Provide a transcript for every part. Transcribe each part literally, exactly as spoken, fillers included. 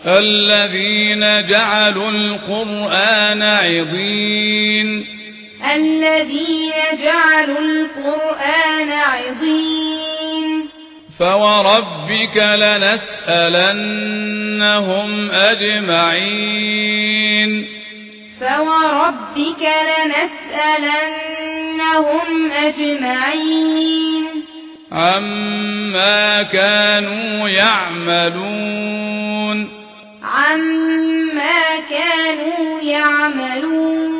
الذين جعلوا القرآن عضين الذين جعلوا القرآن عضين فوربك لنسألنهم أجمعين فوربك لنسألنهم أجمعين عما كانوا يعملون عما كانوا يعملون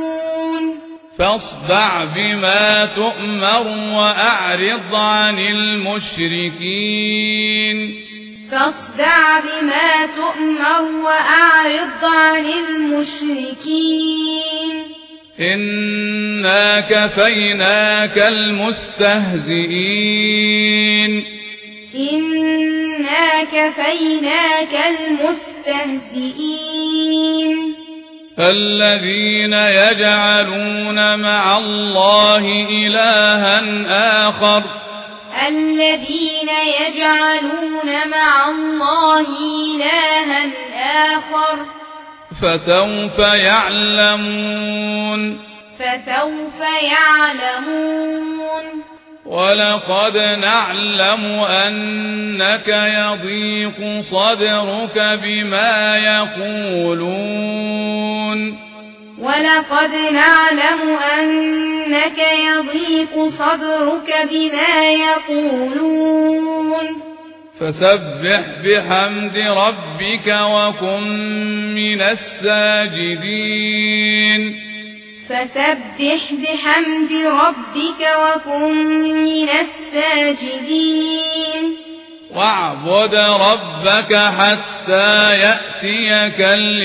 فاصدع بما تؤمر وأعرض عن المشركين فاصدع بما تؤمر وأعرض عن المشركين إنا كفيناك المستهزئين إنا كفيناك المستهزئين الذين يجعلون مع الله إلها آخر الذين يجعلون مع الله إلها آخر فسوف يعلمون فسوف يعلمون ولقد نعلم أنك يضيق صدرك بما يقولون ولقد نعلم أنك يضيق صدرك بما يقولون فسبح بحمد ربك وكن من الساجدين فسبح بحمد ربك وكن من الساجدين واعبد ربك حتى يأتيك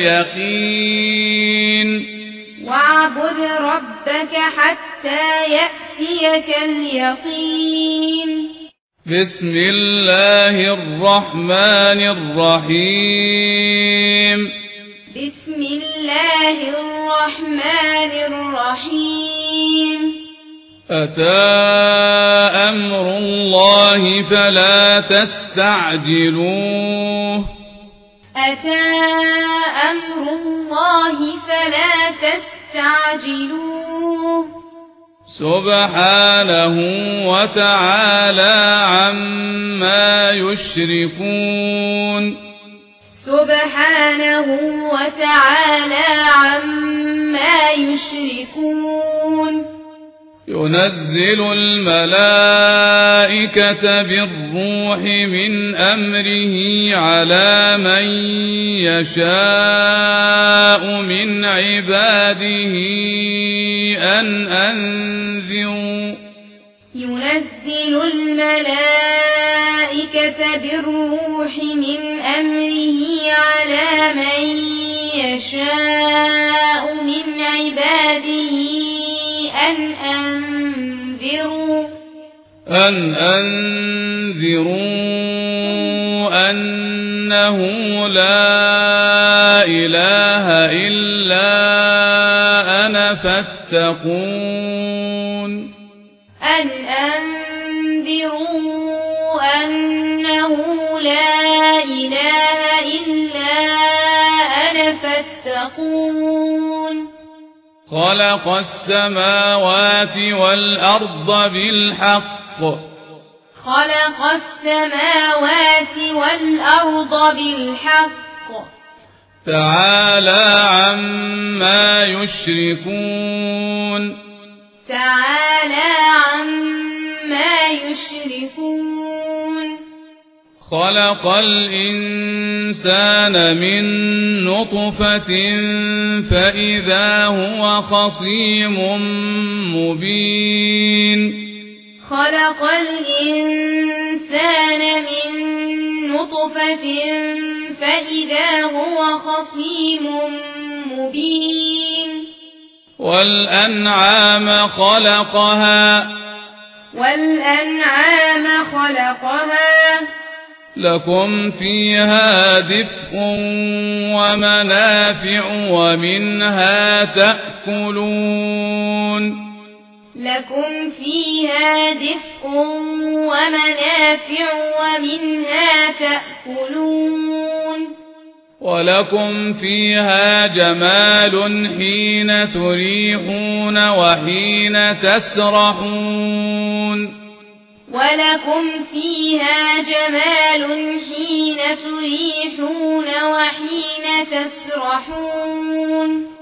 اليقين واعبد ربك حتى يأتيك اليقين بسم الله الرحمن الرحيم بسم الله الرحمن الرحيم أتى أمر الله فلا تستعجلوه أتى أمر الله فلا تستعجلوه سبحانه وتعالى عما يشركون سبحانه وتعالى عما يشركون ينزل الملائكة بالروح من أمره على من يشاء من عباده أن أنذروا ينزل الملائكة بالروح من أمره على من يشاء من عباده أن أنذروا أن أنذروا أنه لا إله إلا أنا فاتقون أن أنذروا أنه لا إله إلا أنا فاتقون خلق السماوات والأرض بالحق خلق السماوات والأرض بالحق تعالى عما يشركون تعالى عما يشركون خلق الإنسان من نطفة فإذا هو خصيم مبين خلق الإنسان من نطفة فإذا هو خصيم مبين والأنعام خلقها والأنعام خلقها لكم فيها دفء ومنافع ومنها تأكلون لكم فيها دفء ومنافع ومنها تأكلون ولكم فيها جمال حين تريحون وحين تسرحون ولكم فيها جمال حين تريحون وحين تسرحون